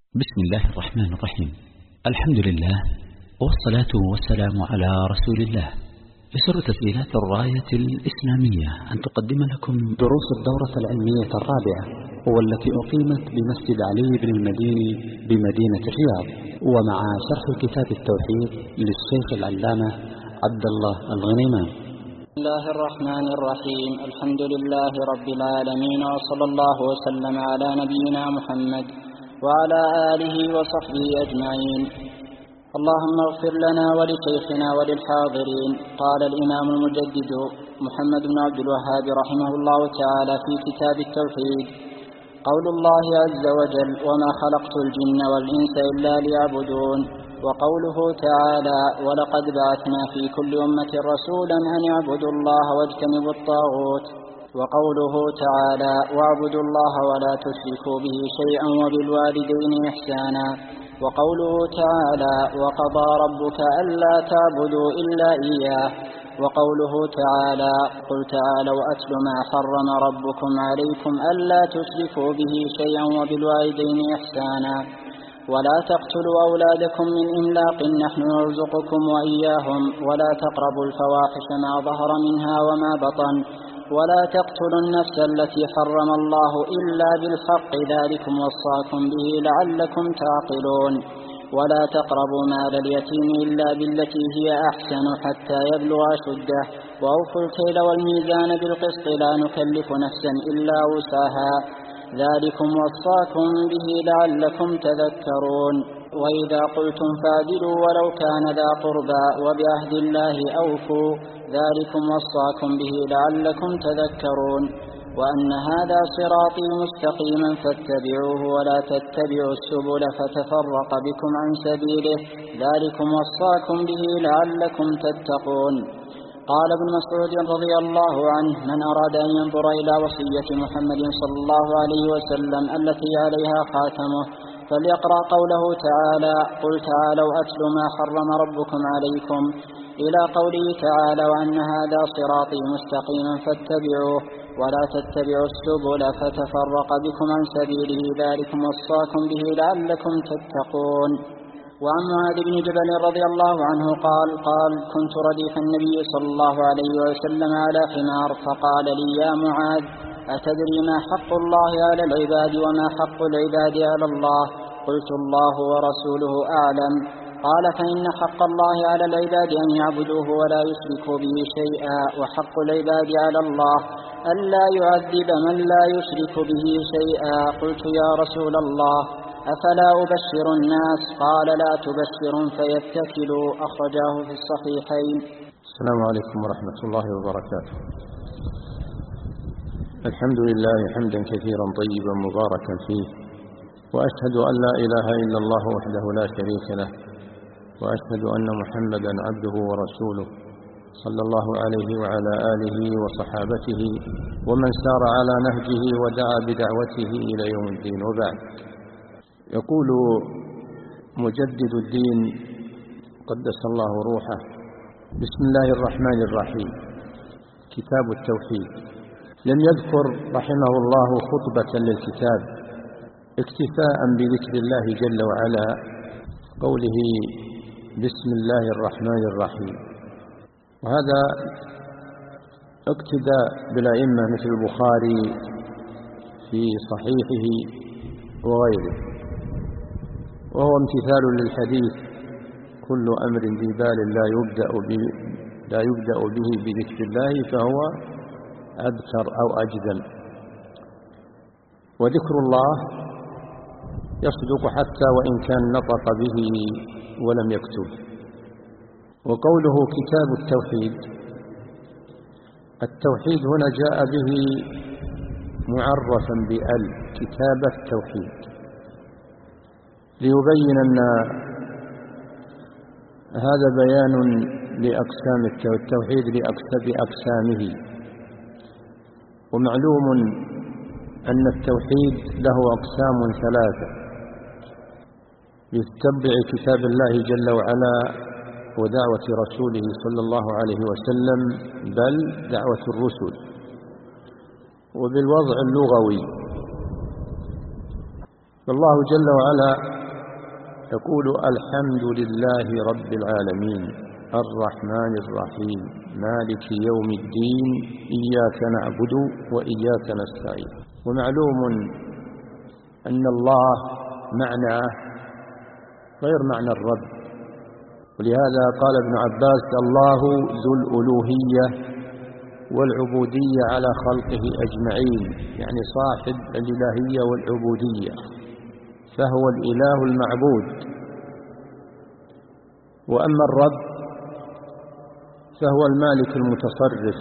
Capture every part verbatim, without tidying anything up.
بسم الله الرحمن الرحيم. الحمد لله والصلاة والسلام على رسول الله. يسر تسجيلات الراية الإسلامية أن تقدم لكم دروس الدورة العلمية الرابعة، والتي أقيمت بمسجد علي بن المديني بمدينة الرياض، ومع شرح كتاب التوحيد للشيخ العلامة عبد الله الغنيمان. بسم الله الرحمن الرحيم. الحمد لله رب العالمين، وصلى الله وسلم على نبينا محمد وعلى آله وصحبه أجمعين. اللهم اغفر لنا ولشيخنا وللحاضرين. قال الإمام المجدد محمد بن عبد الوهاب رحمه الله تعالى في كتاب التوحيد: قول الله عز وجل: وما خلقت الجن والإنس إلا ليعبدون. وقوله تعالى: ولقد بعثنا في كل أمة رسولا أن يعبدوا الله واجتنبوا الطاغوت. وقوله تعالى: واعبدوا الله ولا تشركوا به شيئا وبالوالدين إحسانا. وقوله تعالى: وقضى ربك ألا تعبدوا إلا إياه. وقوله تعالى: قل تعالوا أتل ما حرم ربكم عليكم ألا تشركوا به شيئا وبالوالدين إحسانا. ولا تقتلوا أولادكم من إملاق نحن نرزقكم وإياهم. ولا تقربوا الفواحش ما ظهر منها وما بطن. ولا تقتلوا النفس التي حرم الله إلا بالحق ذلكم وصاكم به لعلكم تعقلون. ولا تقربوا مال اليتيم إلا بالتي هي أحسن حتى يبلغ أشده. وأوفوا الكيل والميزان بالقسط لا نكلف نفسا إلا وسعها ذلكم وصاكم به لعلكم تذكرون. وإذا قلتم فاعدلوا ولو كان ذا قربى وبعهد الله أوفوا ذلكم وصاكم به لعلكم تذكرون. وأن هذا صراطي مستقيما فاتبعوه ولا تتبعوا السبل فتفرق بكم عن سبيله ذلكم وصاكم به لعلكم تتقون. قال ابن مسعود رضي الله عنه: من أراد أن ينظر إلى وصية محمد صلى الله عليه وسلم التي عليها خاتمه فليقرأ قوله تعالى: قل تعالوا أتل ما حرم ربكم عليكم، إلى قوله تعالى: وأن هذا صراطي مستقيما فاتبعوه ولا تتبعوا السبل فتفرق بكم عن سبيله ذلكم وصاكم به لعلكم تتقون. وعن معاذ بن جبل رضي الله عنه قال: قال كنت رديف النبي صلى الله عليه وسلم على حمار، فقال لي: يا معاذ، أتدري ما حق الله على العباد وما حق العباد على الله؟ قلت: الله ورسوله أعلم. قال: فإن حق الله على العباد أن يعبدوه ولا يشركوا به شيئا، وحق العباد على الله ألا يعذب من لا يشرك به شيئا. قلت: يا رسول الله، أفلا أبشر الناس؟ قال: لا تبشرهم فيتكلوا. أخرجاه في الصحيحين. السلام عليكم ورحمة الله وبركاته. الحمد لله حمدا كثيرا طيبا مباركا فيه، وأشهد أن لا إله إلا الله وحده لا شريك له، وأشهد أن محمدا عبده ورسوله صلى الله عليه وعلى آله وصحابته ومن سار على نهجه ودعا بدعوته إلى يوم الدين. وبعد، يقول مجدد الدين قدس الله روحه: بسم الله الرحمن الرحيم. كتاب التوحيد. لم يذكر رحمه الله خطبة للكتاب اكتفاء بذكر الله جل وعلا، قوله: بسم الله الرحمن الرحيم. وهذا اقتداء بالأئمة مثل البخاري في صحيحه وغيره، وهو امتثال للحديث: كل أمر ذي بال لا يبدأ به, لا يبدأ به بذكر الله فهو أبتر أو أجدل. وذكر الله يصدق حتى وإن كان نطق به ولم يكتب. وقوله كتاب التوحيد، التوحيد هنا جاء به معرفا بأل، كتاب التوحيد، ليبين أن هذا بيان لأقسام التوحيد بأقسامه. ومعلوم أن التوحيد له أقسام ثلاثة يتبع كتاب الله جل وعلا ودعوة رسوله صلى الله عليه وسلم، بل دعوة الرسل. وبالوضع اللغوي، فالله جل وعلا يقول الحمد لله رب العالمين الرحمن الرحيم مالك يوم الدين إياك نعبد وإياك نستعين. ومعلوم أن الله معناه غير معنى الرب، ولهذا قال ابن عباس الله ذو الألوهية والعبودية على خلقه أجمعين، يعني صاحب الإلهية والعبودية، فهو الإله المعبود. وأما الرب فهو المالك المتصرف.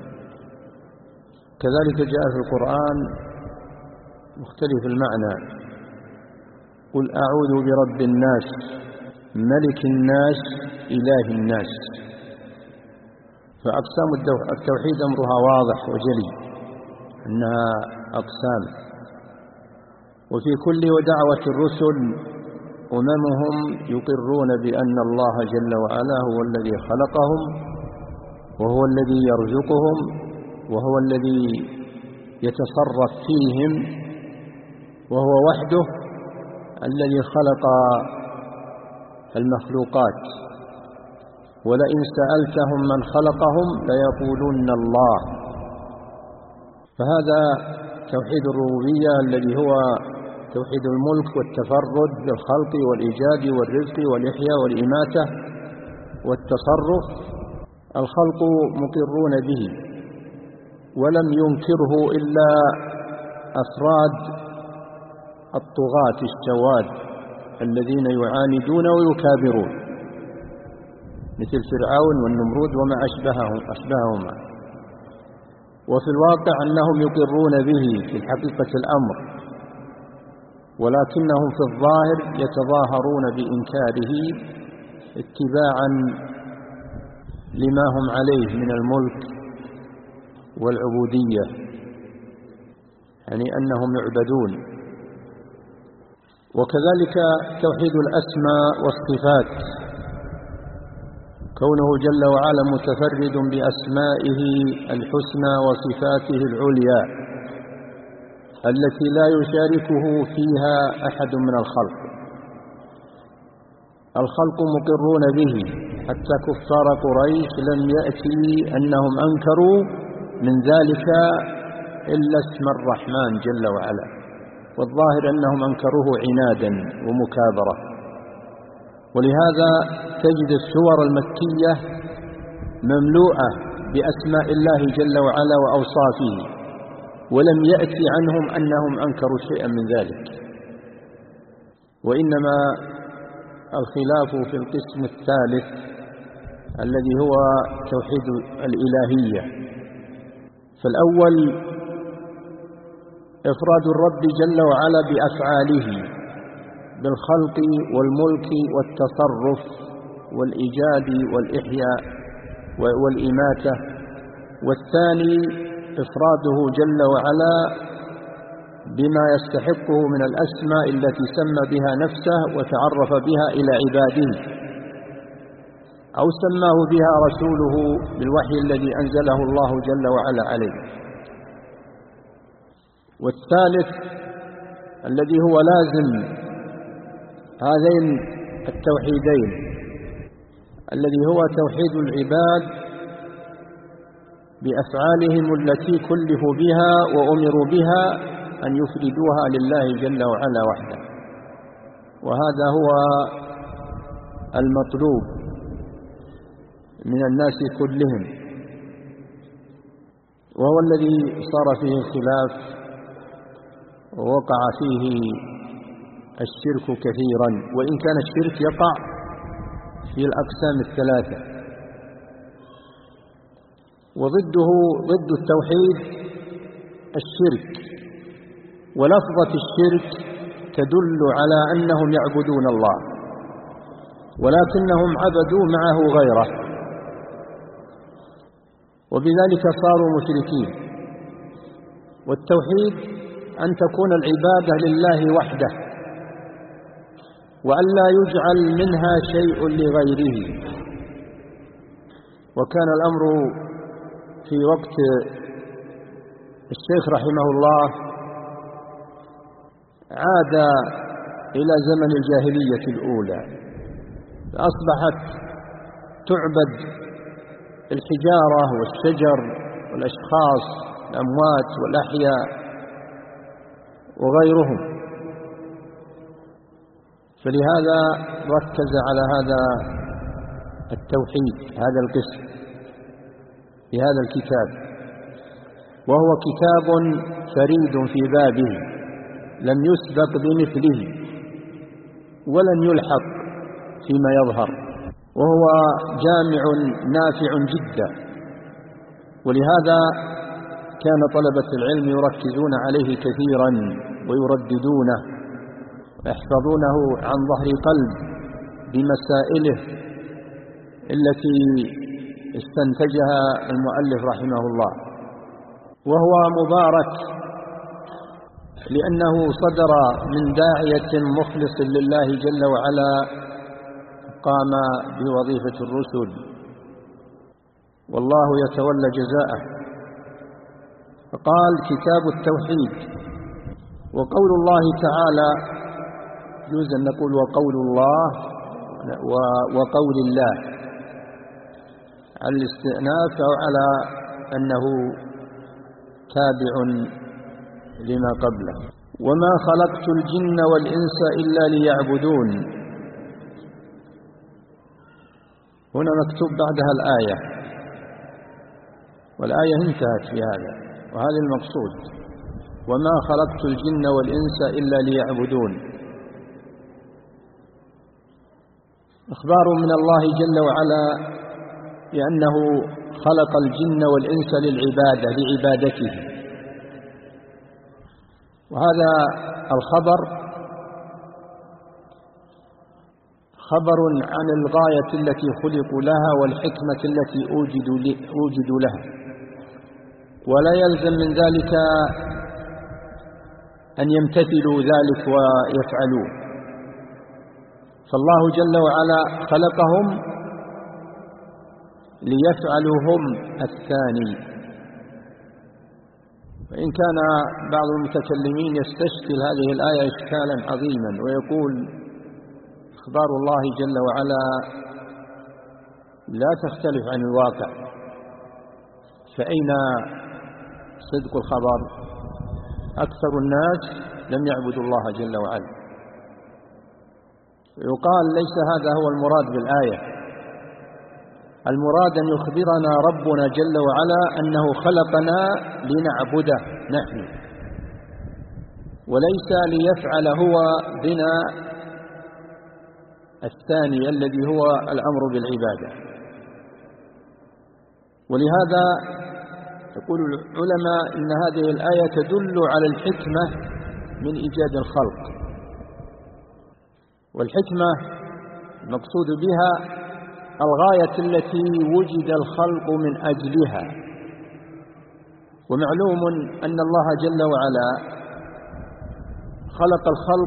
كذلك جاء في القرآن مختلف المعنى: قل أعوذ برب الناس ملك الناس إله الناس. فأقسام التوحيد أمرها واضح وجلي أنها أقسام. وفي كل ودعوة الرسل أممهم يقرون بأن الله جل وعلا هو الذي خلقهم وهو الذي يرزقهم وهو الذي يتصرف فيهم، وهو وحده الذي خلق المخلوقات. ولئن سألتهم من خلقهم ليقولن الله. فهذا توحيد الربوبية الذي هو توحيد الملك والتفرد بالخلق والإيجاد والرزق والإحياء والإماتة والتصرف. الخلق مقرون به ولم ينكره إلا أفراد الطغاة السواد الذين يعاندون ويكابرون، مثل فرعون والنمرود وما أشبههم أشبههما. وفي الواقع أنهم يقرون به في حقيقة الأمر، ولكنهم في الظاهر يتظاهرون بإنكاره اتباعا لما هم عليه من الملك والعبودية، يعني أنهم يعبدون. وكذلك توحيد الأسماء والصفات، كونه جل وعلا متفرد بأسمائه الحسنى وصفاته العليا التي لا يشاركه فيها أحد من الخلق. الخلق مقرون به، حتى كفار قريش لم يأتي أنهم أنكروا من ذلك إلا اسم الرحمن جل وعلا، والظاهر أنهم أنكروه عنادا ومكابرة. ولهذا تجد السور المكية مملوءة بأسماء الله جل وعلا وأوصافه، ولم يأتي عنهم أنهم أنكروا شيئا من ذلك. وإنما الخلاف في القسم الثالث الذي هو توحيد الإلهية. فالأول إفراد الرب جل وعلا بأفعاله بالخلق والملك والتصرف والإيجاد والإحياء والإماتة. والثاني إفراده جل وعلا بما يستحقه من الأسماء التي سمى بها نفسه وتعرف بها إلى عباده، أو سماه بها رسوله بالوحي الذي أنزله الله جل وعلا عليه. والثالث الذي هو لازم هذين التوحيدين الذي هو توحيد العباد بأفعالهم التي كلفوا بها وأمروا بها أن يفردوها لله جل وعلا وحده. وهذا هو المطلوب من الناس كلهم، وهو الذي صار فيه الخلاف ووقع فيه الشرك كثيرا، وإن كان الشرك يقع في الأقسام الثلاثة. وضده ضد التوحيد الشرك، ولفظة الشرك تدل على أنهم يعبدون الله ولكنهم عبدوا معه غيره، وبذلك صاروا مشركين. والتوحيد أن تكون العبادة لله وحده، وأن لا يجعل منها شيء لغيره. وكان الأمر في وقت الشيخ رحمه الله عاد إلى زمن الجاهلية الأولى، فأصبحت تعبد الحجارة والشجر والأشخاص الأموات والأحياء وغيرهم، فلهذا ركز على هذا التوحيد هذا القسم في هذا الكتاب، وهو كتاب فريد في بابه لم يسبق بمثله ولن يلحق فيما يظهر، وهو جامع نافع جدا، ولهذا كان طلبة العلم يركزون عليه كثيرا ويرددونه ويحفظونه عن ظهر قلب بمسائله التي استنتجها المؤلف رحمه الله. وهو مبارك لأنه صدر من داعية مخلص لله جل وعلا قام بوظيفة الرسل، والله يتولى جزاءه. فقال كتاب التوحيد. وقول الله تعالى يجوز أن نقول وقول الله وقول الله على الاستئناف أو على أنه تابع لما قبله. وما خلقت الجن والإنس إلا ليعبدون، هنا مكتوب بعدها الآية، والآية انتهت في هذا، وهذا المقصود: وما خلقت الجن والإنس إلا ليعبدون. إخبار من الله جل وعلا بأنه خلق الجن والإنس للعبادة لعبادته، وهذا الخبر خبر عن الغاية التي خلقوا لها والحكمة التي أوجدوا لها، ولا يلزم من ذلك أن يمتثلوا ذلك ويفعلوه، فالله جل وعلا خلقهم ليفعلوا هم الثاني. وإن كان بعض المتكلمين يستشكل هذه الآية إشكالا عظيما ويقول إخبار الله جل وعلا لا تختلف عن الواقع، فأين صدق الخبر؟ أكثر الناس لم يعبدوا الله جل وعلا. يقال ليس هذا هو المراد بالآية، المراد أن يخبرنا ربنا جل وعلا أنه خلقنا لنعبده نحن، وليس ليفعل هو بنا الثاني الذي هو الأمر بالعبادة. ولهذا يقول العلماء إن هذه الآية تدل على الحكمة من إيجاد الخلق، والحكمة المقصود بها الغاية التي وجد الخلق من أجلها. ومعلوم أن الله جل وعلا خلق الخلق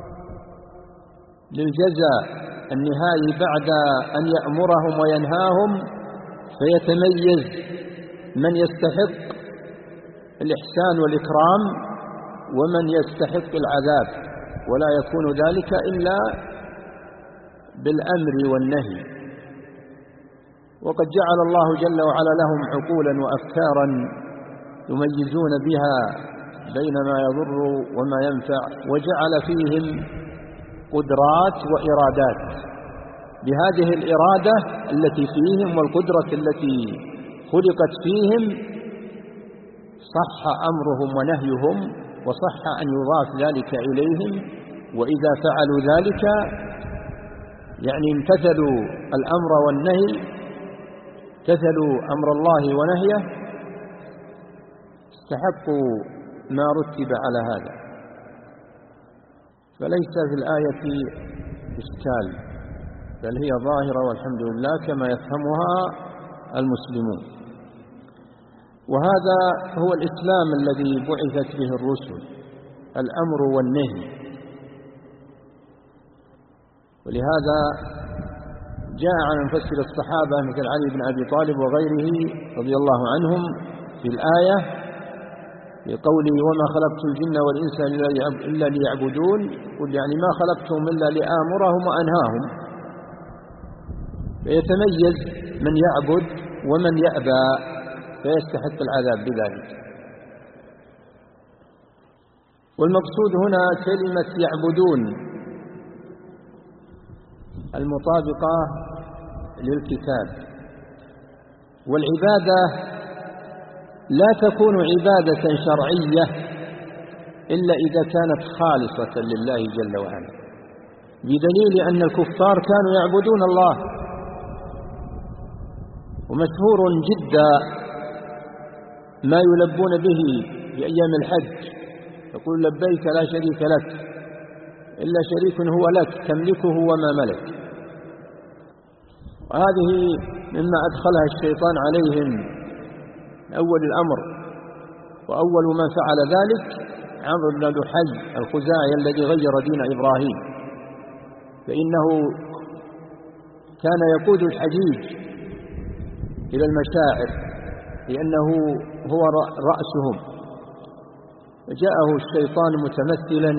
للجزاء النهائي بعد أن يأمرهم وينهاهم، فيتميز من يستحق الإحسان والإكرام ومن يستحق العذاب، ولا يكون ذلك إلا بالأمر والنهي. وقد جعل الله جل وعلا لهم عقولا وأفكارا يميزون بها بين ما يضر وما ينفع، وجعل فيهم قدرات وإرادات. بهذه الإرادة التي فيهم والقدرة التي خلقت فيهم صح أمرهم ونهيهم، وصح أن يضاف ذلك إليهم، وإذا فعلوا ذلك يعني امتثلوا الأمر والنهي، امتثلوا أمر الله ونهيه، استحقوا ما رتب على هذا. فليس في الآية إشكال، بل هي ظاهرة والحمد لله كما يفهمها المسلمون. وهذا هو الإسلام الذي بعثت به الرسل، الأمر والنهي. ولهذا جاء عن مفسر الصحابة مثل علي بن أبي طالب وغيره رضي الله عنهم في الآية بقوله وما خلقت الجن والإنس إلا ليعبدون، يقول يعني ما خلقتهم إلا لآمرهم وأنهاهم، فيتميز من يعبد ومن يأبى فيستحق العذاب بذلك. والمقصود هنا كلمة يعبدون المطابقة للكتاب. والعبادة لا تكون عبادة شرعية إلا إذا كانت خالصة لله جل وعلا، بدليل أن الكفار كانوا يعبدون الله. ومشهور جدا ما يلبون به في أيام الحج، يقول لبيك لا شريك لك إلا شريك هو لك تملكه وما ملك. وهذه مما أدخلها الشيطان عليهم أول الأمر، وأول من فعل ذلك عمرو بن لحي الخزاعي الذي غير دين إبراهيم، فإنه كان يقود الحجيج إلى المشاعر لأنه هو رأسهم، فجاءه الشيطان متمثلا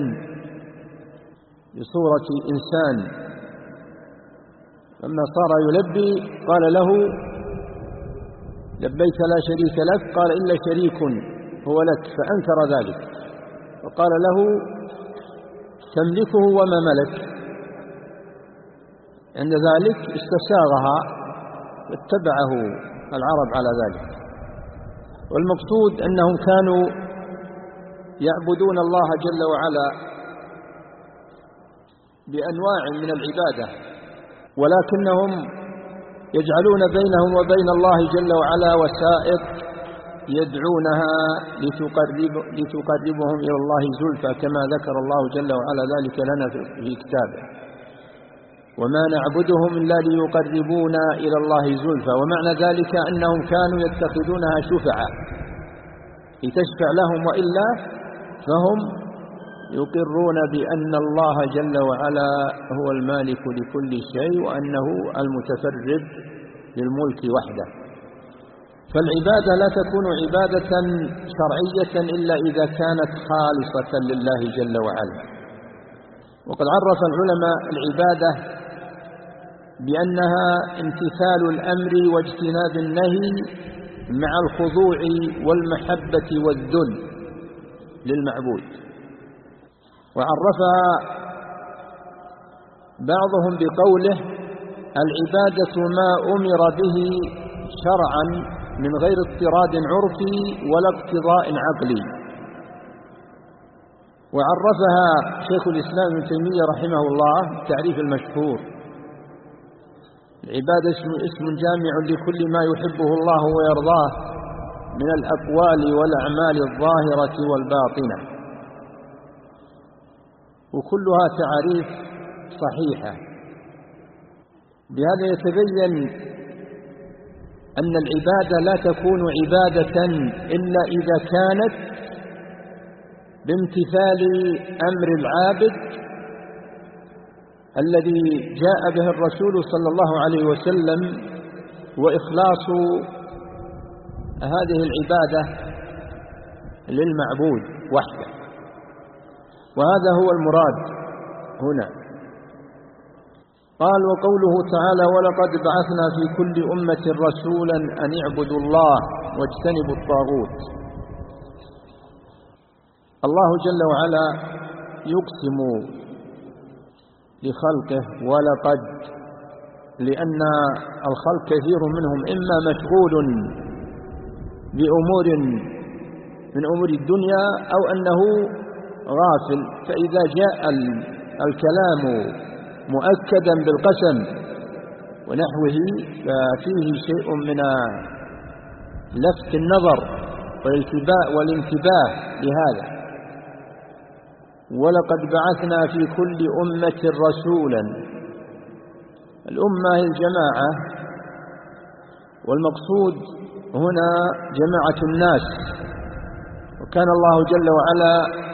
بصورة إنسان، لما صار يلبي قال له لبيك لا شريك لك، قال إلا شريك هو لك، فأنكر ذلك وقال له تملكه وما ملك. عند ذلك استساغها واتبعه العرب على ذلك. والمقصود أنهم كانوا يعبدون الله جل وعلا بأنواع من العبادة، ولكنهم يجعلون بينهم وبين الله جل وعلا وسائط يدعونها لتقرب لتقربهم إلى الله زلفى، كما ذكر الله جل وعلا ذلك لنا في كتابه: وما نعبدهم إلا ليقربونا إلى الله زلفى. ومعنى ذلك أنهم كانوا يتخذونها شفعا لتشفع لهم، وإلا فهم يقرون بأن الله جل وعلا هو المالك لكل شيء، وأنه المتفرد للملك وحده. فالعبادة لا تكون عبادة شرعية إلا إذا كانت خالصة لله جل وعلا. وقد عرف العلماء العبادة بأنها امتثال الأمر واجتناب النهي مع الخضوع والمحبة والذل للمعبود. وعرفها بعضهم بقوله: العبادة ما أمر به شرعا من غير اضطراد عرفي ولا اقتضاء عقلي. وعرفها شيخ الإسلام ابن تيمية رحمه الله التعريف المشهور: العبادة اسم, اسم جامع لكل ما يحبه الله ويرضاه من الأقوال والأعمال الظاهرة والباطنة. وكلها تعريف صحيحة. بهذا يتبين أن العبادة لا تكون عبادة إلا إذا كانت بامتثال أمر العابد الذي جاء به الرسول صلى الله عليه وسلم، وإخلاص هذه العبادة للمعبود وحده. وهذا هو المراد هنا. قال: وقوله تعالى: ولقد بعثنا في كل أمة رسولا أن اعبدوا الله واجتنبوا الطاغوت. الله جل وعلا يقسم لخلقه ولقد، لأن الخلق كثير منهم إما مشغول بأمور من أمور الدنيا أو أنه غافل، فإذا جاء الكلام مؤكدا بالقسم ونحوه ففيه شيء من لفت النظر والانتباه لهذا. ولقد بعثنا في كل أمة رسولا. الأمة هي الجماعة، والمقصود هنا جماعة الناس. وكان الله جل وعلا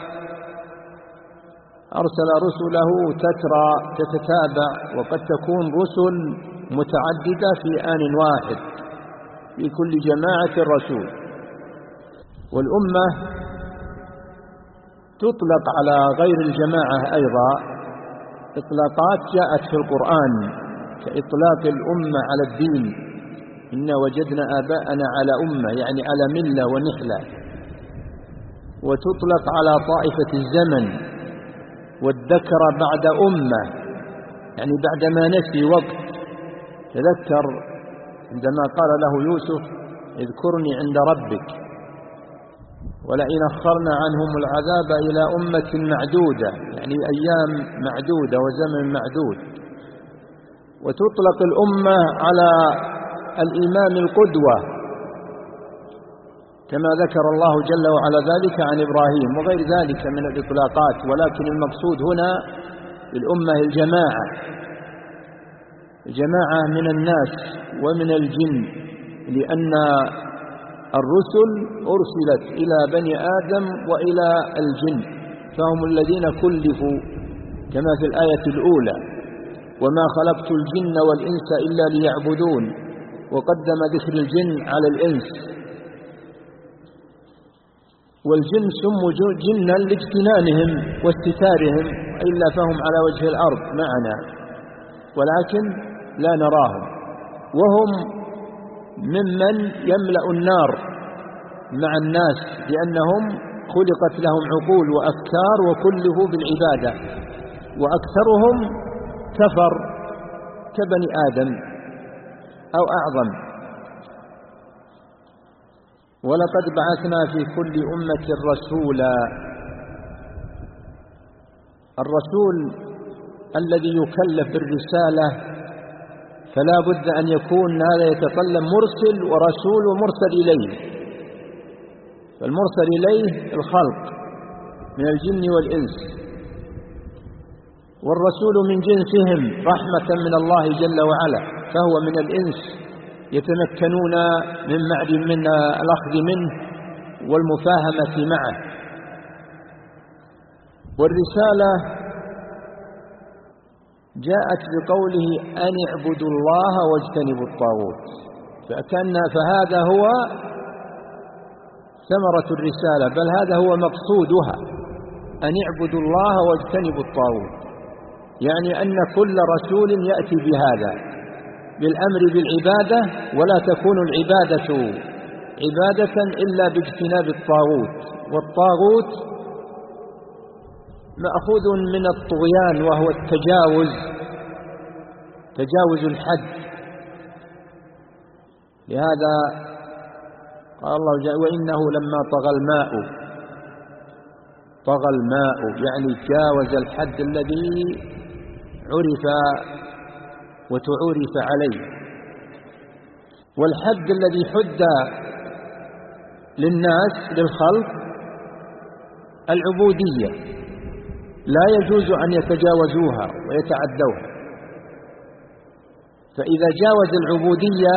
أرسل رسله تترى تتتابع، وقد تكون رسل متعددة في آن واحد في كل جماعة رسول. والأمة تطلق على غير الجماعة أيضا إطلاقات جاءت في القرآن كإطلاق الأمة على الدين، إنا وجدنا آباءنا على أمة يعني على ملة ونحلة. وتطلق على طائفة الزمن والذكر بعد أمة، يعني بعدما نسي وقت تذكر عندما قال له يوسف اذكرني عند ربك، ولئن أخرنا عنهم العذاب إلى أمة معدودة يعني أيام معدودة وزمن معدود. وتطلق الأمة على الإمام القدوة كما ذكر الله جل وعلا ذلك عن إبراهيم وغير ذلك من الإطلاقات، ولكن المقصود هنا الأمة الجماعة، جماعة من الناس ومن الجن، لأن الرسل أرسلت إلى بني آدم وإلى الجن، فهم الذين كلفوا كما في الآية الأولى وما خلقت الجن والإنس إلا ليعبدون، وقدم ذكر الجن على الإنس. والجن سموا جنا لاجتنانهم واستتارهم، إلا فهم على وجه الأرض معنا ولكن لا نراهم، وهم ممن يملأ النار مع الناس لأنهم خلقت لهم عقول وأفكار وكلفوا بالعبادة، وأكثرهم كفر كبني آدم أو أعظم. ولقد بعثنا في كل أمة رسولا. الرسول الذي يكلف بالرسالة فلا بد أن يكون هذا يتطلب مرسل ورسول ومرسل إليه. فالمرسل إليه الخلق من الجن والإنس، والرسول من جنسهم رحمة من الله جل وعلا، فهو من الإنس يتمكنون من معد من الأخذ منه والمفاهمة معه. والرسالة جاءت بقوله أن اعبدوا الله واجتنبوا الطاغوت، فكان فهذا هو ثمرة الرسالة، بل هذا هو مقصودها، أن اعبدوا الله واجتنبوا الطاغوت، يعني أن كل رسول يأتي بهذا بالأمر بالعبادة، ولا تكون العبادة عبادة إلا باجتناب الطاغوت. والطاغوت مأخوذ من الطغيان وهو التجاوز، تجاوز الحد. لهذا قال الله جل وإنه لما طغى الماء، طغى الماء يعني جاوز الحد الذي عرف وتعرف عليه. والحد الذي حد للناس للخلق العبودية، لا يجوز أن يتجاوزوها ويتعدوها. فإذا جاوز العبودية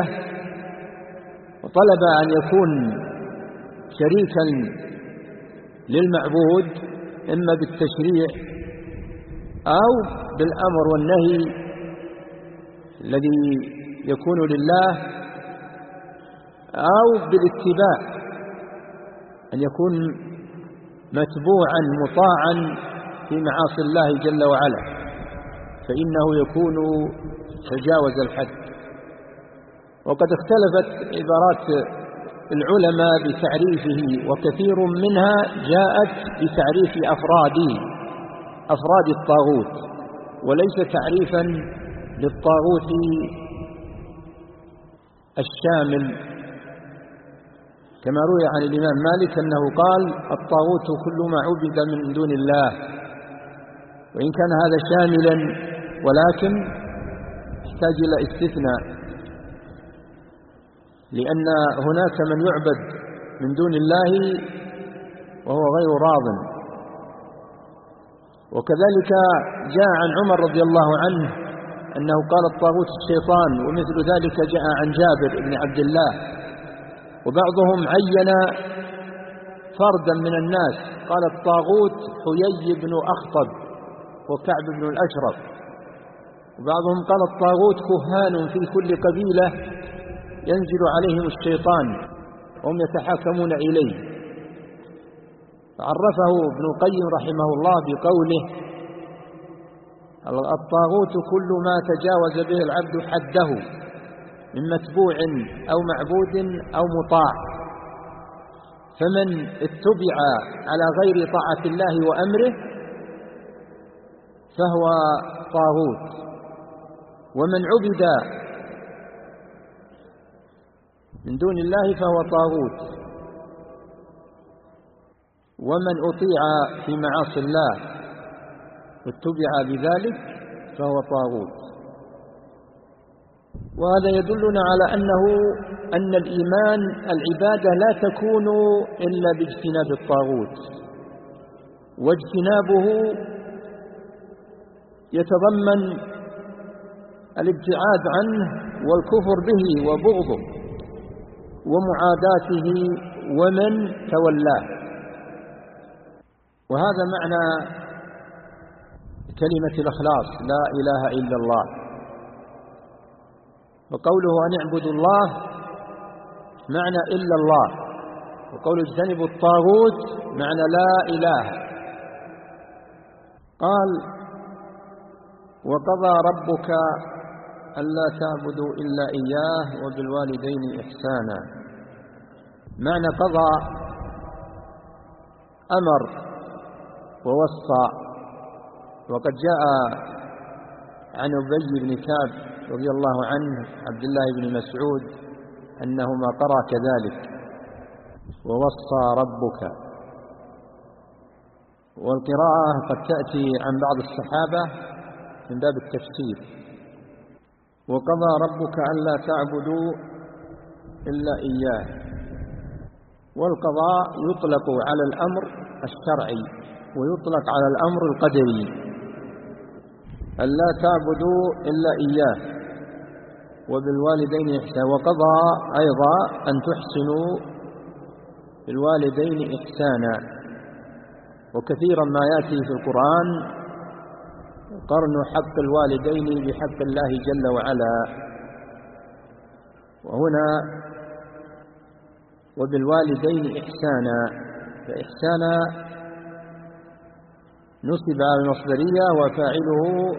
وطلب أن يكون شريكا للمعبود إما بالتشريع أو بالأمر والنهي الذي يكون لله أو بالاتباع، أن يكون متبوعا مطاعا في معاصي الله جل وعلا، فإنه يكون تجاوز الحد. وقد اختلفت عبارات العلماء بتعريفه، وكثير منها جاءت بتعريف أفراده، أفراد الطاغوت، وليس تعريفا للطاغوت الشامل، كما روي عن الإمام مالك أنه قال الطاغوت كل ما عبد من دون الله، وإن كان هذا شاملا ولكن يحتاج إلى استثناء، لأن هناك من يعبد من دون الله وهو غير راض. وكذلك جاء عن عمر رضي الله عنه أنه قال الطاغوت الشيطان، ومثل ذلك جاء عن جابر بن عبد الله. وبعضهم عين فردا من الناس قال الطاغوت حيي بن أخطب وكعب بن الأشرف، وبعضهم قال الطاغوت كهان في كل قبيلة ينزل عليهم الشيطان وهم يتحاكمون إليه. عرفه ابن القيم رحمه الله بقوله: الطاغوت كل ما تجاوز به العبد حده من متبوع أو معبود أو مطاع، فمن اتبع على غير طاعة الله وأمره فهو طاغوت، ومن عبد من دون الله فهو طاغوت، ومن أطيع في معاصي الله واتبع بذلك فهو طاغوت. وهذا يدلنا على أنه أن الإيمان العبادة لا تكون إلا باجتناب الطاغوت، واجتنابه يتضمن الابتعاد عنه والكفر به وبغضه ومعاداته ومن تولاه. وهذا معنى كلمة الإخلاص: لا إله إلا الله. وقوله أن اعبدوا الله معنى إلا الله، وقوله اجتنبوا الطاغوت معنى لا إله. قال: وقضى ربك ألا تعبدوا إلا إياه وبالوالدين إحسانا. معنى قضى أمر ووصى. وقد جاء عن أبي بن كعب رضي الله عنه عبد الله بن مسعود أنهما قرأ كذلك: ووصى ربك. والقراءة قد تأتي عن بعض الصحابة من باب التفسير: وقضى ربك ألا تعبدوا إلا إياه. والقضاء يطلق على الأمر الشرعي ويطلق على الأمر القدري: ألا تعبدوا إلا إياه وبالوالدين إحسانا. وقضى أيضا أن تحسنوا بالوالدين إحسانا. وكثيرا ما يأتي في القرآن قرن حق الوالدين بحق الله جل وعلا. وهنا وبالوالدين إحسانا، فإحسانا نصب على المصدرية وفاعله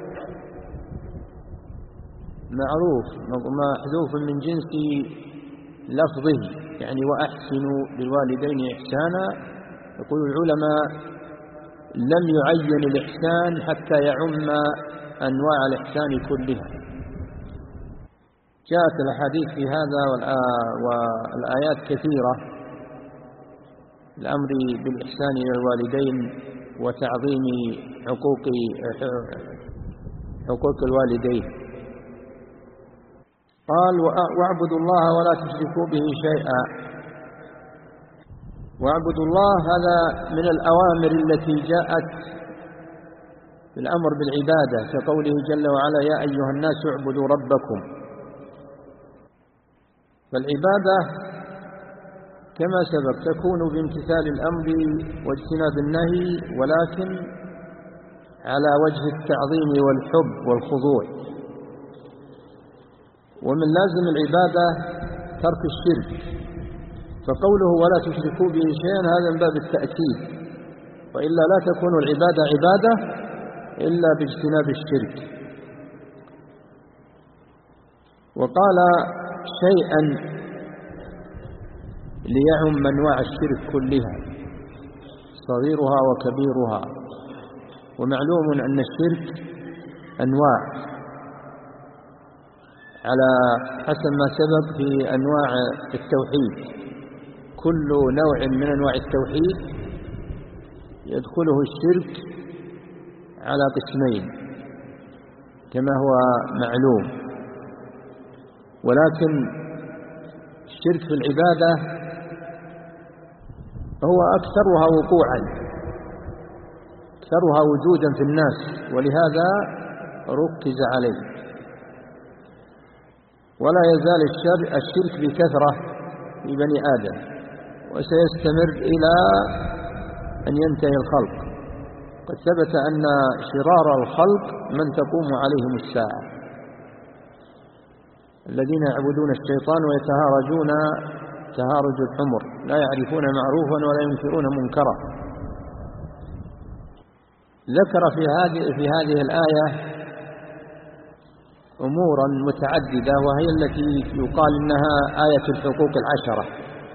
معروف محذوف من جنس لفظه، يعني وأحسنوا بالوالدين إحسانا. يقول العلماء: لم يعين الإحسان حتى يعم أنواع الإحسان كلها. جاءت الأحاديث في هذا والآيات كثيرة: الأمر بالإحسان إلى الوالدين وتعظيم حقوق حقوق الوالدين. قال: واعبدوا الله ولا تشركوا به شيئا. واعبدوا الله هذا من الأوامر التي جاءت بالأمر بالعبادة، كقوله جل وعلا: يا أيها الناس اعبدوا ربكم. فالعبادة كما سبق تكون بامتثال الأمر واجتناب النهي، ولكن على وجه التعظيم والحب والخضوع. ومن لازم العبادة ترك الشرك، فقوله ولا تشركوا به شيئا هذا من باب التأكيد، وإلا لا تكون العبادة عبادة إلا باجتناب الشرك. وقال شيئا ليعم أنواع الشرك كلها صغيرها وكبيرها. ومعلوم أن الشرك أنواع على حسب ما سبق في أنواع التوحيد. كل نوع من أنواع التوحيد يدخله الشرك على قسمين كما هو معلوم. ولكن الشرك في العبادة هو أكثرها وقوعا، أكثرها وجودا في الناس، ولهذا ركز عليه. ولا يزال الشرك بكثرة في بني آدم، وسيستمر إلى أن ينتهي الخلق. قد ثبت أن شرار الخلق من تقوم عليهم الساعة، الذين يعبدون الشيطان ويتهارجون تهارج الحمر، لا يعرفون معروفا ولا ينكرون منكرا. ذكر في هذه في هذه الآية أمورا متعددة، وهي التي يقال إنها آية الحقوق العشرة،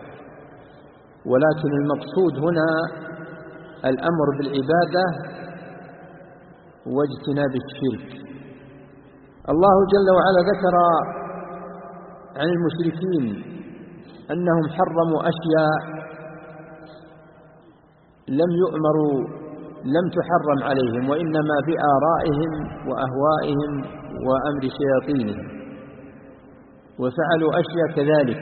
ولكن المقصود هنا الأمر بالعبادة واجتناب الشرك. الله جل وعلا ذكر عن المشركين أنهم حرموا أشياء لم يؤمروا لم تحرم عليهم، وإنما بآرائهم وأهوائهم وأمر شياطينهم، وفعلوا أشياء كذلك.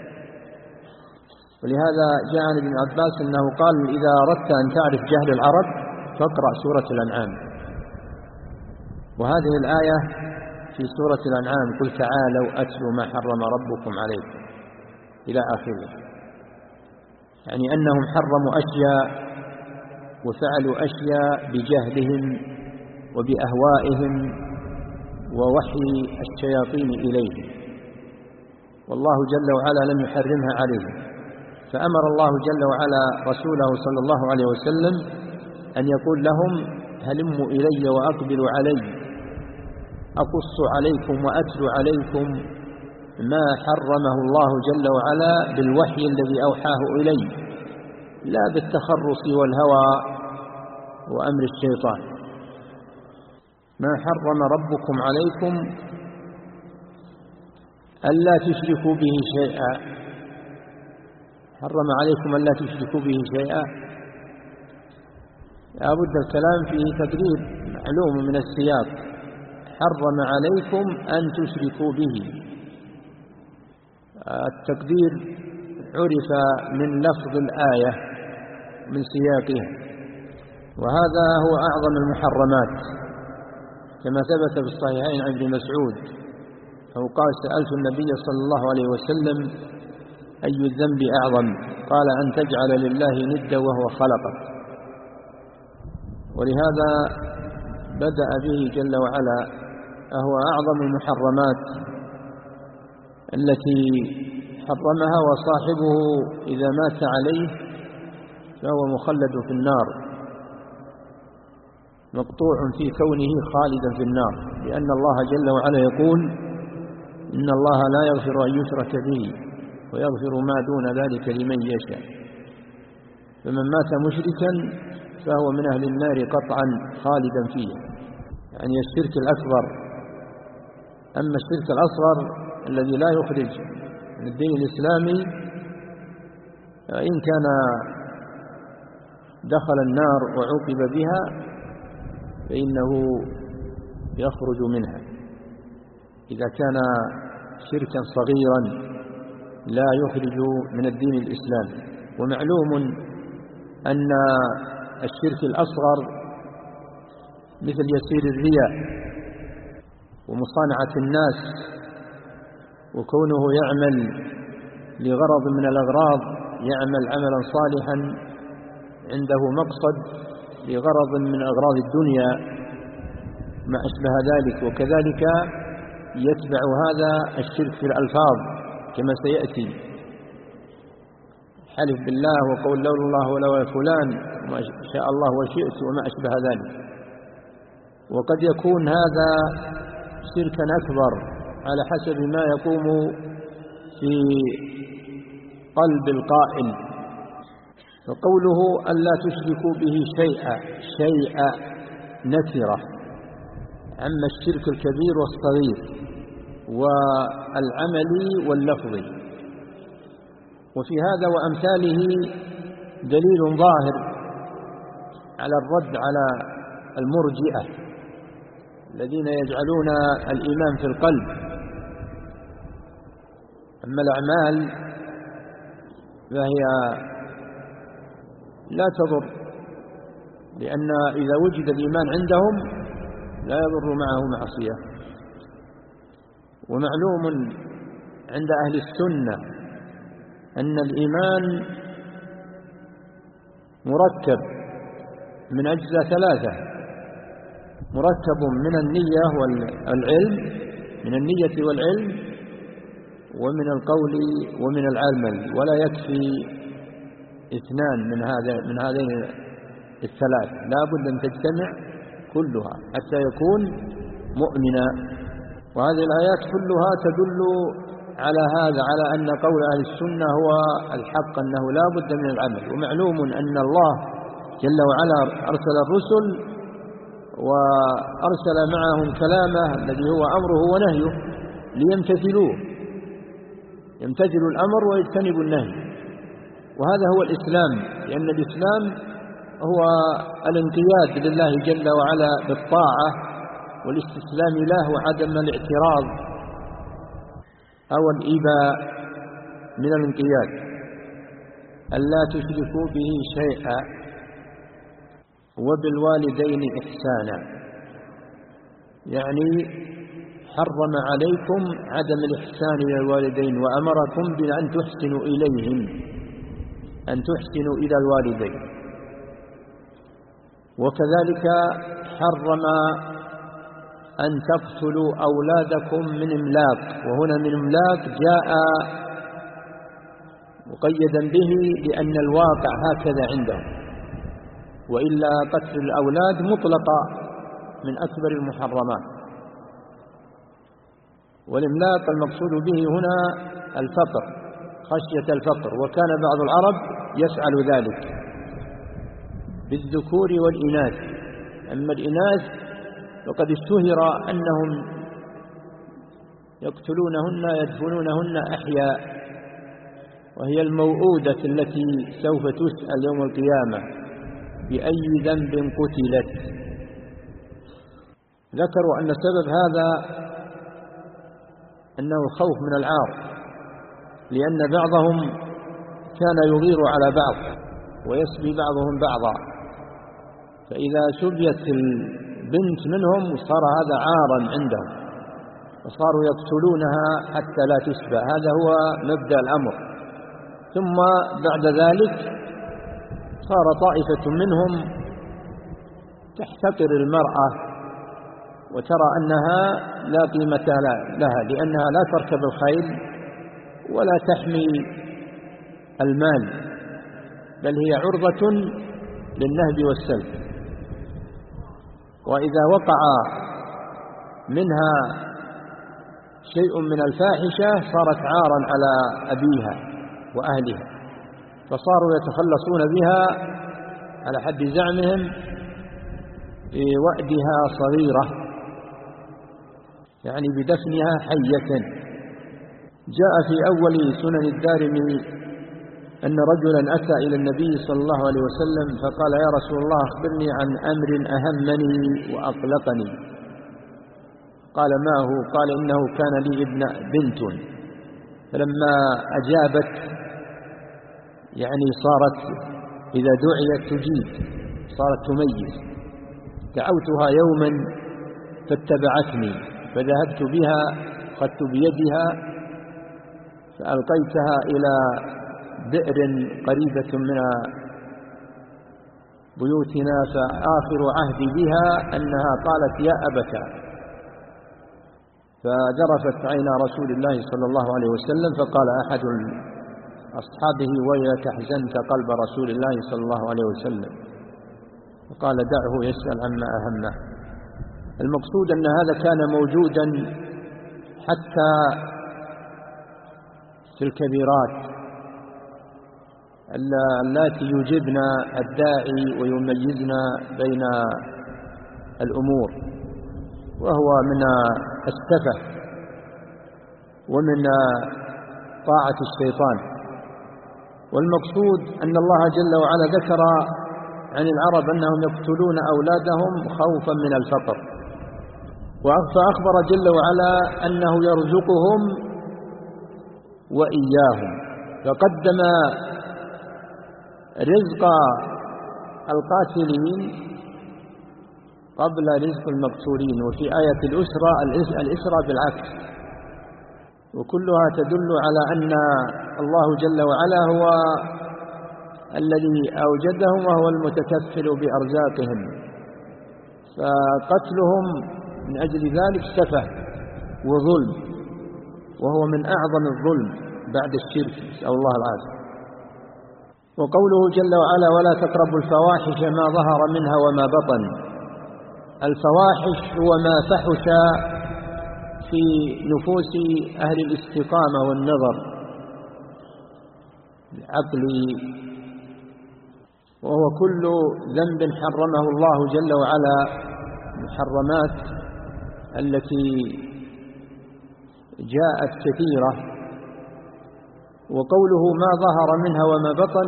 ولهذا جاء عن ابن عباس أنه قال: إذا أردت أن تعرف جهل العرب فاقرأ سورة الأنعام. وهذه الآية في سورة الأنعام: قل تعالوا أتلوا ما حرم ربكم عليكم، إلى آخره. يعني أنهم حرموا أشياء وفعلوا أشياء بجهلهم وبأهوائهم ووحي الشياطين إليهم، والله جل وعلا لم يحرمها عليهم. فأمر الله جل وعلا رسوله صلى الله عليه وسلم أن يقول لهم: هلموا إلي وأقبلوا علي، أقص عليكم وأتلو عليكم ما حرمه الله جل وعلا بالوحي الذي أوحاه إلي، لا بالتخرص والهوى وأمر الشيطان. ما حرم ربكم عليكم ألا تشركوا به شيئا، حرم عليكم ألا تشركوا به شيئا، لا بد الكلام فيه تقرير معلوم من السياق. حرم عليكم أن تشركوا به، التقدير عرف من لفظ الآية من سياقها، وهذا هو أعظم المحرمات، كما ثبت في الصحيحين عن ابن مسعود أو قال: سألت النبي صلى الله عليه وسلم: أي الذنب أعظم؟ قال: أن تجعل لله ندا وهو خلقك. ولهذا بدأ به جل وعلا، فهو أعظم المحرمات التي حرمها، وصاحبه إذا مات عليه فهو مخلد في النار، مقطوع في كونه خالدا في النار، لأن الله جل وعلا يقول: إن الله لا يغفر أن يشرك به ويغفر ما دون ذلك لمن يشاء. فمن مات مشركا فهو من أهل النار قطعا خالدا فيه، يعني الشرك الأكبر. أما الشرك الأصغر الذي لا يخرج من الدين الإسلامي، إن كان دخل النار وعوقب بها فإنه يخرج منها، إذا كان شركا صغيرا لا يخرج من الدين الإسلامي. ومعلوم أن الشرك الأصغر مثل يسير الرياء ومصانعة الناس، وكونه يعمل لغرض من الأغراض، يعمل عملا صالحا عنده مقصد لغرض من أغراض الدنيا ما أشبه ذلك. وكذلك يتبع هذا الشرك في الألفاظ كما سيأتي: حلف بالله وقول لولا الله ولا فلان ما شاء الله وشئت وما أشبه ذلك. وقد يكون هذا شركا أكبر على حسب ما يقوم في قلب القائل. فقوله ألا تشركوا به شيئا، شيئا نكرة عما الشرك الكبير والصغير والعملي واللفظي. وفي هذا وأمثاله دليل ظاهر على الرد على المرجئة الذين يجعلون الإيمان في القلب. أما الأعمال فهي لا تضر، لأن إذا وجد الإيمان عندهم لا يضر معه معصية. ومعلوم عند أهل السنة أن الإيمان مركب من أجزاء ثلاثة: مركب من النية والعلم، من النية والعلم، ومن القول ومن العمل، ولا يكفي اثنان من هذا من هذين الثلاث لا بد أن تجتمع كلها حتى يكون مؤمنا. وهذه الآيات كلها تدل على هذا، على أن قول أهل السنة هو الحق، أنه لا بد من العمل. ومعلوم أن الله جل وعلا أرسل الرسل وأرسل معهم كلامه الذي هو أمره ونهيه ليمتثلوه، يمتثلوا الأمر ويجتنبوا النهي. وهذا هو الإسلام، لأن الإسلام هو الانقياد لله جل وعلا بالطاعة والاستسلام له وعدم الاعتراض أو الإباء من الانقياد، ألا تشركوا به شيئا وبالوالدين إحسانا، يعني حرم عليكم عدم الإحسان إلى الوالدين وأمركم بأن تحسنوا إليهم، أن تحسنوا إلى الوالدين. وكذلك حرم أن تقتلوا أولادكم من إملاق، وهنا من إملاق جاء مقيدا به لأن الواقع هكذا عندهم، وإلا قتل الأولاد مطلقة من أكبر المحرمات. والإملاق المقصود به هنا الفقر، خشية الفقر، وكان بعض العرب يفعل ذلك بالذكور والإناث. أما الإناث وقد اشتهر أنهم يقتلونهن يدفنونهن أحياء، وهي الموؤودة التي سوف تسأل يوم القيامة بأي ذنب قتلت. ذكروا أن سبب هذا أنه خوف من العار، لأن بعضهم كان يغير على بعض ويسبي بعضهم بعضا، فإذا سبيت البنت منهم صار هذا عارا عندهم، وصاروا يقتلونها حتى لا تسبى. هذا هو مبدأ الأمر. ثم بعد ذلك صار طائفة منهم تحتقر المرأة وترى أنها لا قيمة لها، لأنها لا تركب الخيل ولا تحمي المال، بل هي عرضة للنهب والسلب. وإذا وقع منها شيء من الفاحشة صارت عارا على أبيها وأهلها، فصاروا يتخلصون بها على حد زعمهم بوأدها صغيرة، يعني بدفنها حية. جاء في أول سنن الدارمي أن رجلا أتى إلى النبي صلى الله عليه وسلم فقال: يا رسول الله أخبرني عن أمر أهمني وأقلقني. قال: ما هو؟ قال: إنه كان لي ابن بنت، فلما أجابت يعني صارت إذا دعيت تجيب، صارت تميز. دعوتها يوما فاتبعتني، فذهبت بها أخذت بيدها فألقيتها إلى بئر قريبة من بيوتنا، فآخر عهدي بها أنها قالت: يا أبتا. فذرفت عين رسول الله صلى الله عليه وسلم، فقال أحد أصحابه: ويلك أحزنت قلب رسول الله صلى الله عليه وسلم. فقال: دعه يسأل عما أهمه. المقصود أن هذا كان موجودا حتى في الكبيرات اللاتي يجبن الداعي ويميزن بين الأمور، وهو من السفه ومن طاعة الشيطان. والمقصود أن الله جل وعلا ذكر عن العرب أنهم يقتلون أولادهم خوفا من الفقر، فأخبر جل وعلا أنه يرزقهم وإياهم، فقدم رزق القاتلين قبل رزق المقتولين. وفي آية الأسرة الإسرة بالعكس. وكلها تدل على أن الله جل وعلا هو الذي أوجدهم وهو المتكفل بأرزاقهم، فقتلهم من أجل ذلك سفه وظلم، وهو من أعظم الظلم بعد الشرك، نسأل الله العافية. وقوله جل وعلا ولا تقربوا الفواحش ما ظهر منها وما بطن. الفواحش هو ما فحش في نفوس أهل الاستقامة والنظر العقلي، وهو كل ذنب حرمه الله جل وعلا، المحرمات التي جاءت كثيرة. وقوله ما ظهر منها وما بطن،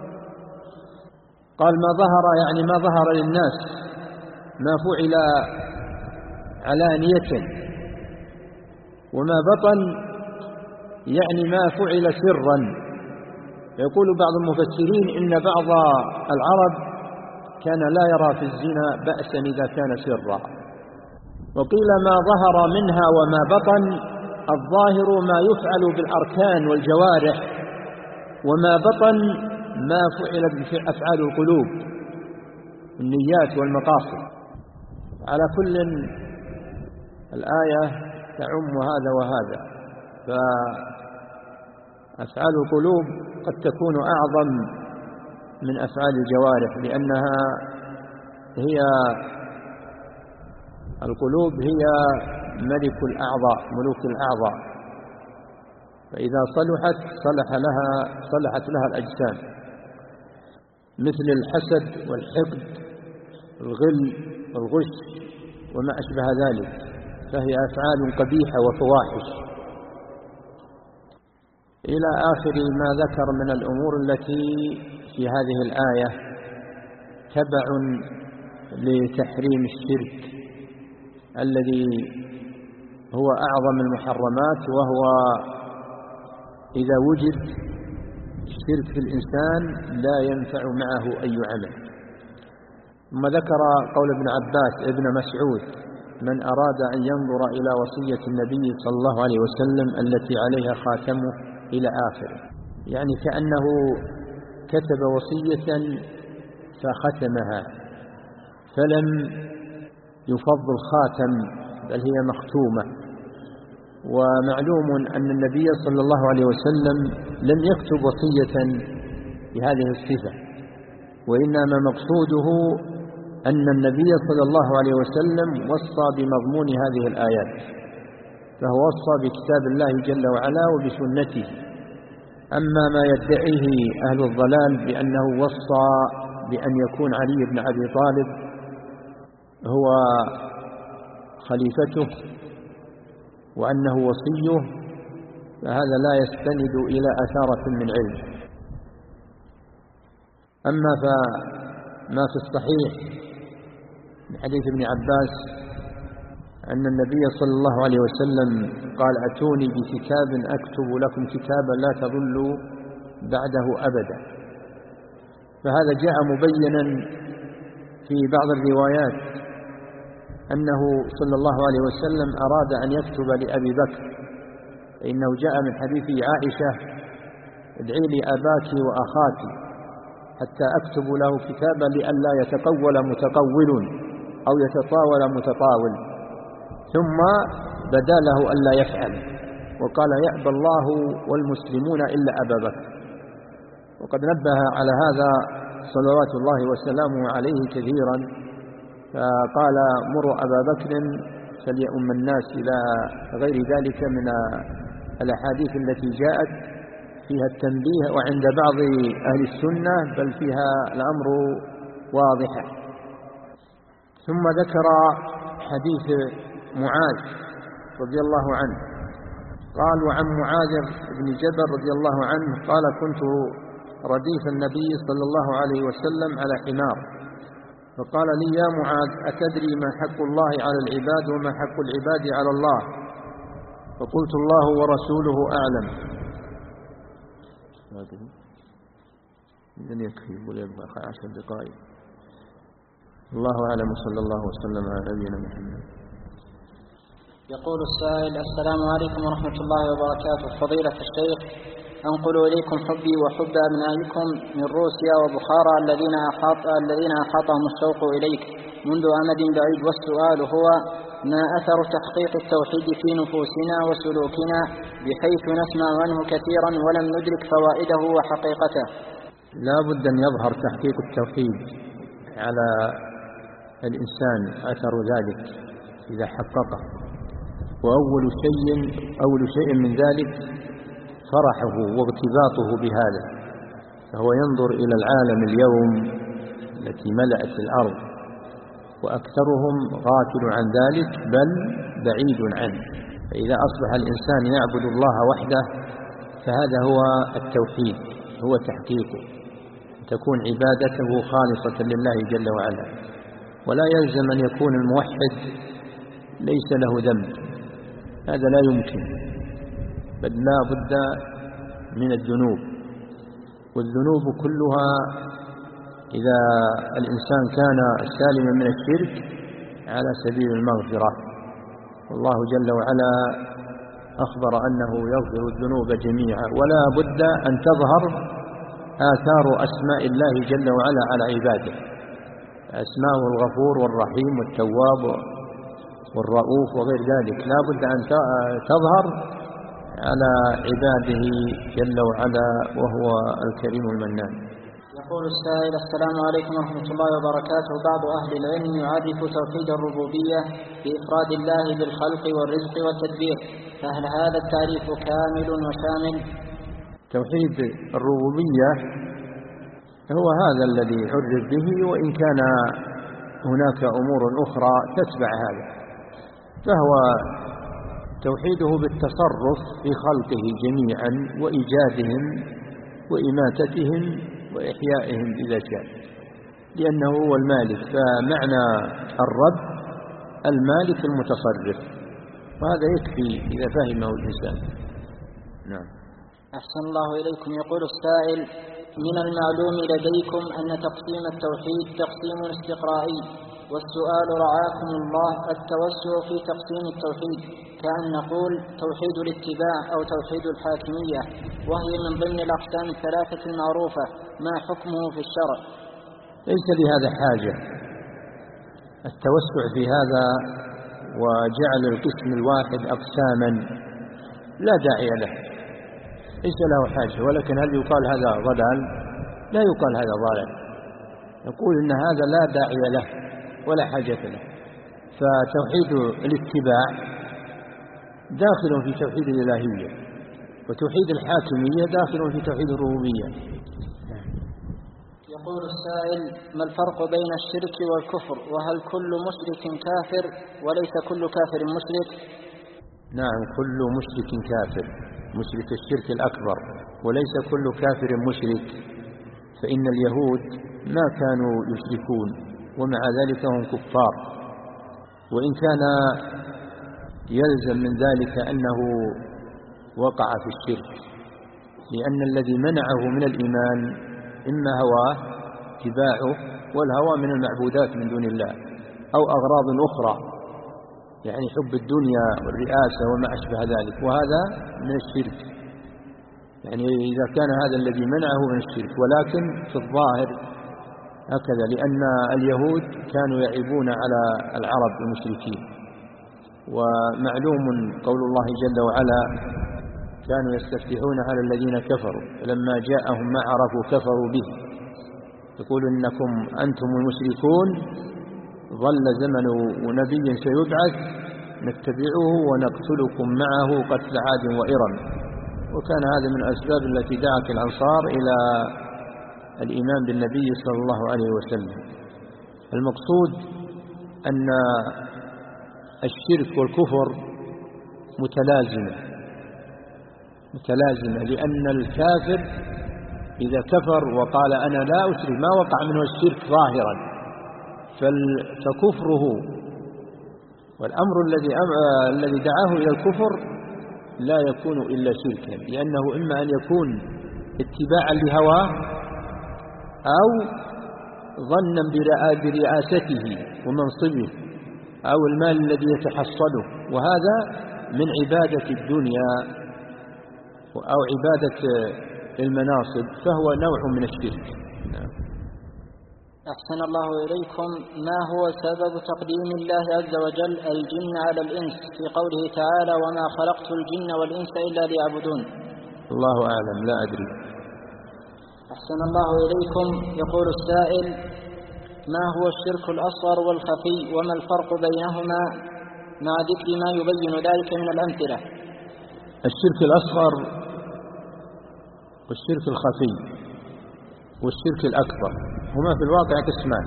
قال ما ظهر يعني ما ظهر للناس، ما فعل علانية، وما بطن يعني ما فعل سرا. يقول بعض المفسرين إن بعض العرب كان لا يرى في الزنا بأسا إذا كان سرا. وقيل ما ظهر منها وما بطن، الظاهر ما يفعل بالأركان والجوارح، وما بطن ما فعل بأفعال القلوب النيات والمقاصد. على كل الآية تعم هذا وهذا، فأفعال القلوب قد تكون أعظم من أفعال الجوارح، لأنها هي القلوب هي ملك الأعضاء ملوك الأعضاء، فإذا صلحت صلح لها صلحت لها الأجسام، مثل الحسد والحقد الغل والغش وما أشبه ذلك، فهي أفعال قبيحة وفواحش، إلى آخر ما ذكر من الأمور التي في هذه الآية تبع لتحريم الشرك الذي هو أعظم المحرمات، وهو إذا وجد الشرك في الإنسان لا ينفع معه أي عمل. ثم ذكر قول ابن عباس ابن مسعود من أراد أن ينظر إلى وصية النبي صلى الله عليه وسلم التي عليها خاتمه إلى آخره، يعني كأنه كتب وصية فختمها فلم يفضل خاتم بل هي مختومة. ومعلوم أن النبي صلى الله عليه وسلم لم يكتب وصية بهذه الصفة، وإنما مقصوده أن النبي صلى الله عليه وسلم وصى بمضمون هذه الآيات، فهو وصى بكتاب الله جل وعلا وبسنته. أما ما يدعيه أهل الضلال بأنه وصى بأن يكون علي بن أبي طالب هو خليفته وأنه وصيه، فهذا لا يستند إلى أثارة من علم. أما فما في الصحيح من حديث ابن عباس أن النبي صلى الله عليه وسلم قال أتوني بكتاب أكتب لكم كتابا لا تضلوا بعده أبدا، فهذا جاء مبينا في بعض الروايات أنه صلى الله عليه وسلم أراد أن يكتب لأبي بكر، فإنه جاء من حديث عائشة ادعي لي أباك وأخاك حتى أكتب له كتابا لئلا يتقول متقول أو يتطاول متطاول، ثم بدا له ألا يفعل وقال يأبى الله والمسلمون إلا أبا بكر. وقد نبه على هذا صلوات الله وسلامه عليه كثيرا، فقال مروا أبا بكر فليؤم الناس إلى غير ذلك من الأحاديث التي جاءت فيها التنبيه، وعند بعض أهل السنة بل فيها الأمر واضحة. ثم ذكر حديث معاذ رضي الله عنه قال وعن معاذ بن جبل رضي الله عنه قال كنت رديف النبي صلى الله عليه وسلم على حمار، فقال لي يا معاذ أتدري ما حق الله على العباد وما حق العباد على الله؟ فقلت الله ورسوله أعلم. إذن يكفي وليبقى عشر دقائق. الله أعلم صلى الله وسلم على نبينا محمد. يقول السائل السلام عليكم ورحمة الله وبركاته، فضيلة الشيخ أنقل إليكم حبي وحب أبنائكم من روسيا وبخارى الذين أحاط الذين أحاطهم الشوق إليك منذ أمد بعيد، والسؤال هو ما أثر تحقيق التوحيد في نفوسنا وسلوكنا بحيث نسمع عنه كثيرا ولم ندرك فوائده وحقيقته؟ لا بد أن يظهر تحقيق التوحيد على الإنسان أثر ذلك إذا حققه. وأول شيء أول شيء من ذلك فرحه وارتباطه بهذا، فهو ينظر إلى العالم اليوم التي ملأت الأرض وأكثرهم غافل عن ذلك بل بعيد عنه. فإذا أصبح الإنسان يعبد الله وحده فهذا هو التوحيد، هو تحقيقه، تكون عبادته خالصة لله جل وعلا. ولا يلزم أن يكون الموحد ليس له ذنب، هذا لا يمكن، بل لا بد من الذنوب. والذنوب كلها إذا الإنسان كان سالما من الشرك على سبيل المغفرة، والله جل وعلا أخبر أنه يغفر الذنوب جميعا. ولا بد أن تظهر آثار أسماء الله جل وعلا على عباده، أسماءه الغفور والرحيم والتواب والرؤوف وغير ذلك، لا بد أن تظهر على عباده جل وعلا وهو الكريم المنان. يقول السائل: السلام عليكم ورحمة الله وبركاته. بعض أهل العلم يعرف توحيد الربوبية بإفراد الله بالخلق والرزق والتدبير، فهل هذا التعريف كامل وشامل؟ توحيد الربوبية هو هذا الذي عرف به، وإن كان هناك أمور أخرى تتبع هذا، فهو توحيده بالتصرف في خلقه جميعا وإيجادهم وإماتتهم وإحيائهم إذا شاء، لأنه هو المالك. فمعنى الرب المالك المتصرف، وهذا يكفي إذا فهمه الإنسان. نعم. أحسن الله إليكم. يقول السائل: من المعلوم لديكم أن تقسيم التوحيد تقسيم استقرائي، والسؤال رعاكم الله التوسع في تقسيم التوحيد، كأن نقول توحيد الاتباع أو توحيد الحاكمية، وهي من ضمن الأقسام الثلاثة المعروفة، ما حكمه في الشرع؟ ليس لهذا حاجة التوسع في هذا وجعل القسم الواحد أقساما، لا داعي له، ليس له حاجة. ولكن هل يقال هذا ضلال؟ لا يقال هذا ضلال، نقول إن هذا لا داعي له ولا حاجة له. فتوحيد الاتباع داخل في توحيد الإلهية، وتوحيد الحاكمية داخل في توحيد الربوبية. يقول السائل: ما الفرق بين الشرك والكفر؟ وهل كل مشرك كافر وليس كل كافر مشرك؟ نعم، كل مشرك كافر، مشرك الشرك الأكبر، وليس كل كافر مشرك. فإن اليهود ما كانوا يشركون ومع ذلك هم كفار، وإن كان يلزم من ذلك أنه وقع في الشرك، لأن الذي منعه من الإيمان إما هواه اتباعه، والهوى من المعبودات من دون الله، أو أغراض أخرى، يعني حب الدنيا والرئاسة وما أشبه ذلك، وهذا من الشرك. يعني إذا كان هذا الذي منعه من الشرك، ولكن في الظاهر هكذا، لأن اليهود كانوا يعيبون على العرب المشركين، ومعلوم قول الله جل وعلا: كانوا يستفتحون على الذين كفروا فلما جاءهم ما عرفوا كفروا به، يقول إنكم أنتم المشركون ظل زمن نبي سيبعث نتبعه ونقتلكم معه قتل عاد وإرم. وكان هذا من الأسباب التي دعت الأنصار إلى الإيمان بالنبي صلى الله عليه وسلم. المقصود أن الشرك والكفر متلازمة متلازمة لأن الكافر إذا كفر وقال أنا لا أشرك ما وقع منه الشرك ظاهرا، فكفره والأمر الذي الذي دعاه إلى الكفر لا يكون إلا شركا، لأنه إما أن يكون اتباعا لهواه أو ظنا برئاسته ومنصبه أو المال الذي يتحصله، وهذا من عبادة الدنيا أو عبادة المناصب، فهو نوع من الشرك. أحسن الله إليكم. ما هو سبب تقديم الله عز وجل الجن على الإنس في قوله تعالى: وما خلقت الجن والإنس إلا ليعبدون؟ الله أعلم، لا أدري. أحسن الله إليكم. يقول السائل: ما هو الشرك الأصغر والخفي وما الفرق بينهما مع ذكر ما يبين ذلك من الأمثلة؟ الشرك الأصغر والشرك الخفي والشرك الأكبر هما في الواقع قسمان،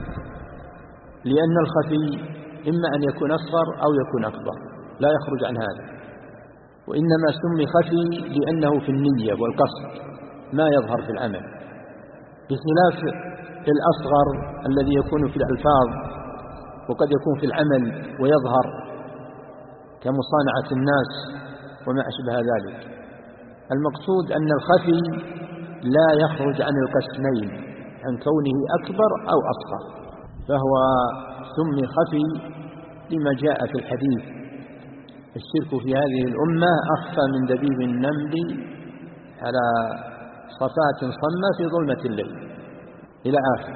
لأن الخفي إما أن يكون أصغر أو يكون أكبر، لا يخرج عن هذا، وإنما سمي خفي لأنه في النية والقصد ما يظهر في العمل، بخلاف الأصغر الذي يكون في الألفاظ وقد يكون في العمل ويظهر كمصانعة الناس وما أشبه ذلك. المقصود أن الخفي لا يخرج عن القسمين، عن كونه أكبر أو أصغر، فهو سمي خفي لما جاء في الحديث: الشرك في هذه الأمة أخفى من دبيب النمل على صفاة صمة في ظلمة الليل إلى آخر.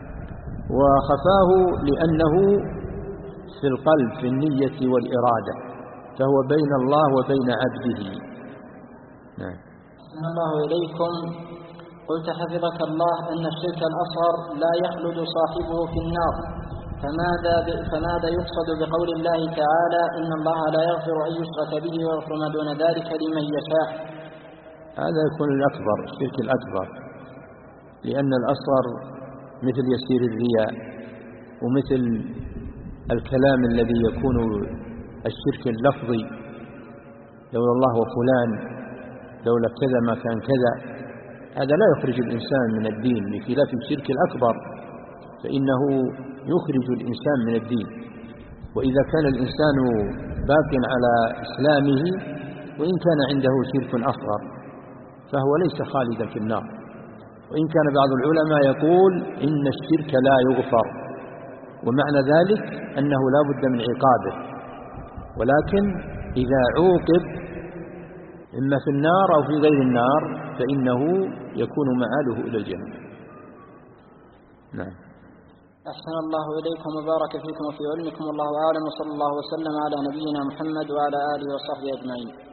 وخفاه لأنه في القلب، في النية والإرادة، فهو بين الله وبين عبده. نعم. أحسن الله إليكم. قلت حفظك الله أن الشرك الأصغر لا يخلد صاحبه في النار، فماذا, فماذا يقصد بقول الله تعالى: إن الله لا يغفر أن يشرك به ويغفر ما دون ذلك لمن يشاء؟ هذا يكون الأكبر، الشرك الأكبر، لأن الأصغر مثل يسير الرياء ومثل الكلام الذي يكون الشرك اللفظي: لولا الله وفلان، لولا كذا ما كان كذا. هذا لا يخرج الإنسان من الدين، بخلاف الشرك الأكبر فإنه يخرج الإنسان من الدين. وإذا كان الإنسان باق على إسلامه وإن كان عنده شرك أصغر فهو ليس خالدا في النار. وإن كان بعض العلماء يقول إن الشرك لا يغفر، ومعنى ذلك أنه لا بد من عقابه، ولكن إذا عوقب إما في النار أو في غير النار فإنه يكون مآله إلى الجنة. نعم. أحسن الله إليكم وبارك فيكم وفي علمكم، والله أعلم، وصلى الله وسلم على نبينا محمد وعلى آله وصحبه أجمعين.